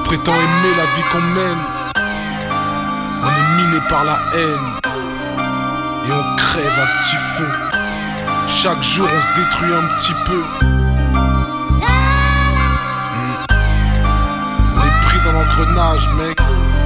prétend aimer la vie qu'on mène. On est miné par la haine et on crève un petit feu. Chaque jour on se détruit un petit peu. On est pris dans l'engrenage, mec.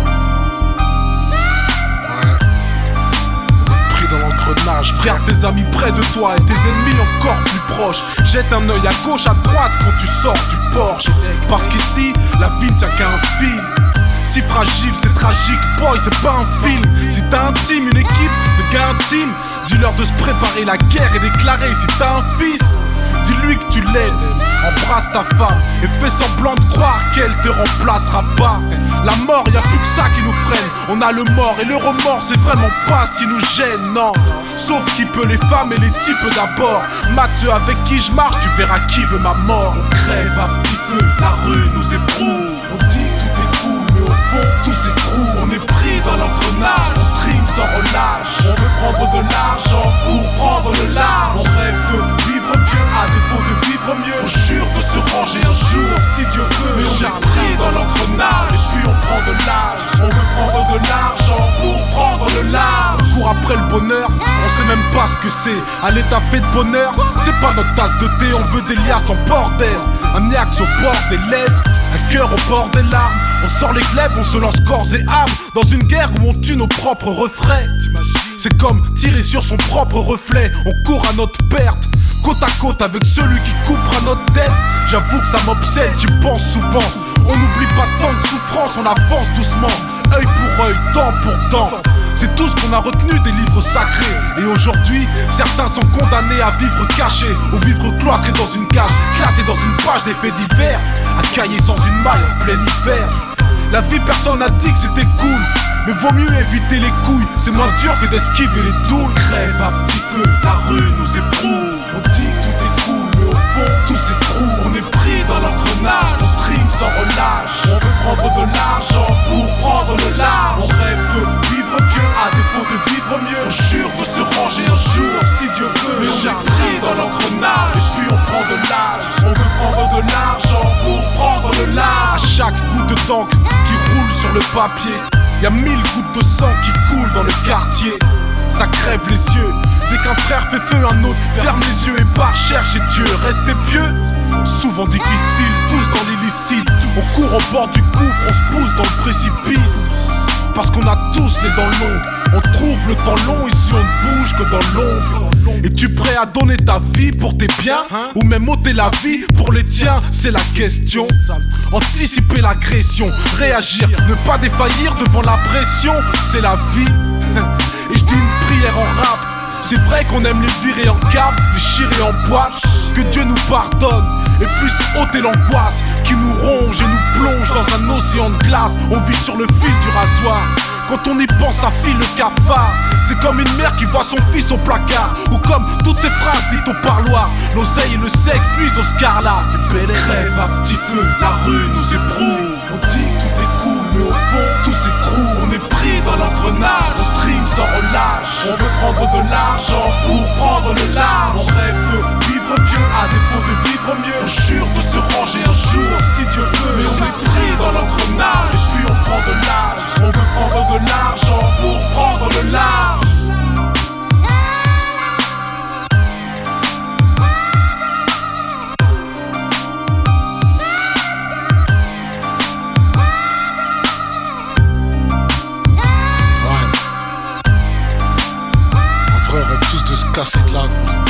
Frère, tes amis près de toi et tes ennemis encore plus proches. Jette un œil à gauche, à droite quand tu sors du Porsche. Parce qu'ici, la vie ne tient qu'à un fil. Si fragile, c'est tragique, boy, c'est pas un film. Si t'as un team, une équipe de gars intimes, dis-leur de se préparer la guerre et déclarer. Si t'as un fils, dis-lui que tu l'aides. Embrasse ta femme et fais semblant de croire qu'elle te remplacera pas. La mort, y'a plus que ça qui nous freine. On a le mort et le remords, c'est vraiment pas ce qui nous gêne, non. Sauf qui peut les femmes et les types d'abord. Mathieu, avec qui je marche, tu verras qui veut ma mort. On crève à petit feu, la rue nous éprouve. On dit que tout est cool, mais au fond tout s'écroule. On est pris dans l'engrenage, on trime sans relâche. On veut prendre de l'argent pour prendre le large. On rêve de vivre vieux, à défaut de vivre mieux. On jure de se ranger un jour, si Dieu veut. Mais on est pris dans l'engrenage, et puis on prend de l'âge. On veut prendre de l'argent pour prendre le large. On court après le bonheur, on sait même pas ce que c'est. À l'état fait de bonheur, c'est pas notre tasse de thé. On veut des liasses en bordel, un axe au bord des lèvres, un cœur au bord des larmes. On sort les glaives, on se lance corps et âme dans une guerre où on tue nos propres refrains. C'est comme tirer sur son propre reflet. On court à notre perte, côte à côte avec celui qui coupera notre tête. J'avoue que ça m'obsède, j'y pense souvent. On n'oublie pas tant de souffrance, on avance doucement. Œil pour œil, dent pour dent. C'est tout ce qu'on a retenu des livres sacrés. Et aujourd'hui, certains sont condamnés à vivre cachés, ou vivre cloîtrés dans une cage, classés dans une page des faits divers, à cailler sans une maille en plein hiver. La vie, personne n'a dit que c'était cool, mais vaut mieux éviter les couilles. C'est moins dur que d'esquiver les douilles. Crève à petit feu, la rue nous éprouve. On dit que tout est cool, mais au fond tout s'écroule. On est pris dans l'engrenage, on trime sans relâche. On veut prendre de l'argent pour prendre le large. On rêve de vivre vieux, à défaut de vivre mieux. On jure de se ranger un jour, si Dieu veut. Mais on est pris dans l'engrenage, et puis on prend de l'âge. On veut prendre de l'argent pour prendre le large. À chaque goutte d'encre qui roule sur le papier, y'a 1000 gouttes de sang qui coulent dans le quartier. Ça crève les yeux, dès qu'un frère fait feu, un autre ferme les yeux et part chercher Dieu. Rester pieux, souvent difficile, tous dans l'illicite. On court au bord du gouffre, on se pousse dans le précipice. Parce qu'on a tous les dents longues, on trouve le temps long, ici on ne bouge que dans l'ombre. Es-tu prêt à donner ta vie pour tes biens, ou même ôter la vie pour les tiens? C'est la question. Anticiper l'agression, réagir, ne pas défaillir devant la pression, c'est la vie. Et je dis une prière en rap. C'est vrai qu'on aime les virer en cap, les chirer en boîte. Que Dieu nous pardonne et puisse ôter l'angoisse qui nous ronge et nous plonge dans un océan de glace. On vit sur le fil du rasoir. Quand on y pense, ça file le cafard. C'est comme une mère qui voit son fils au placard, ou comme toutes ces phrases dites au parloir. L'oseille et le sexe nuisent au scarlat. Crève à petit feu, la rue nous éprouve. On dit que tout est cool, mais au fond tout s'écroule. On est pris dans l'engrenage, on trime sans relâche. On veut prendre de l'argent pour prendre le large. On rêve de vivre vieux, à défaut de vivre mieux. On jure de se ranger un jour, si Dieu veut. Mais on est pris dans l'engrenage, et puis on prend de l'âge. On veut prendre de l'argent pour prendre le large. On rêve tous de se casser de là.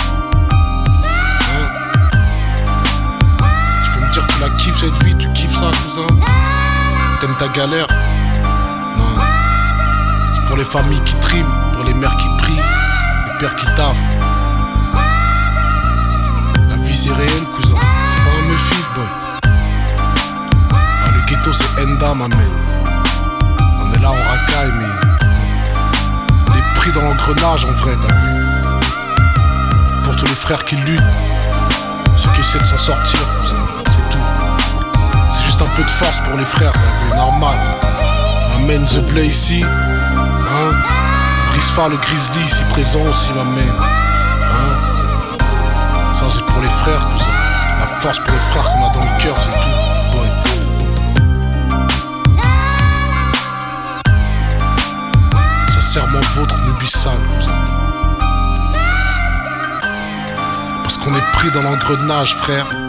Tu peux me dire que tu la kiffes cette vie, tu kiffes ça, cousin? T'aimes ta galère? Non. C'est pour les familles qui triment, pour les mères qui prient, les pères qui taffent. La vie c'est réel, cousin, c'est pas un meufil, boy. Ah, le ghetto c'est Enda, ma mère. On est là, on racaille, mais pris dans l'engrenage en vrai, t'as vu? Pour tous les frères qui luttent, ceux qui essaient de s'en sortir, cousin, c'est tout. C'est juste un peu de force pour les frères, t'as vu? Normal. Amène The Blay ici, hein? Brisfa le Grizzly ici présent aussi, m'amène, hein? Ça c'est pour les frères, cousin. La force pour les frères qu'on a dans le cœur, c'est tout, boy. sale, cousin. Parce qu'on est pris dans l'engrenage, frère.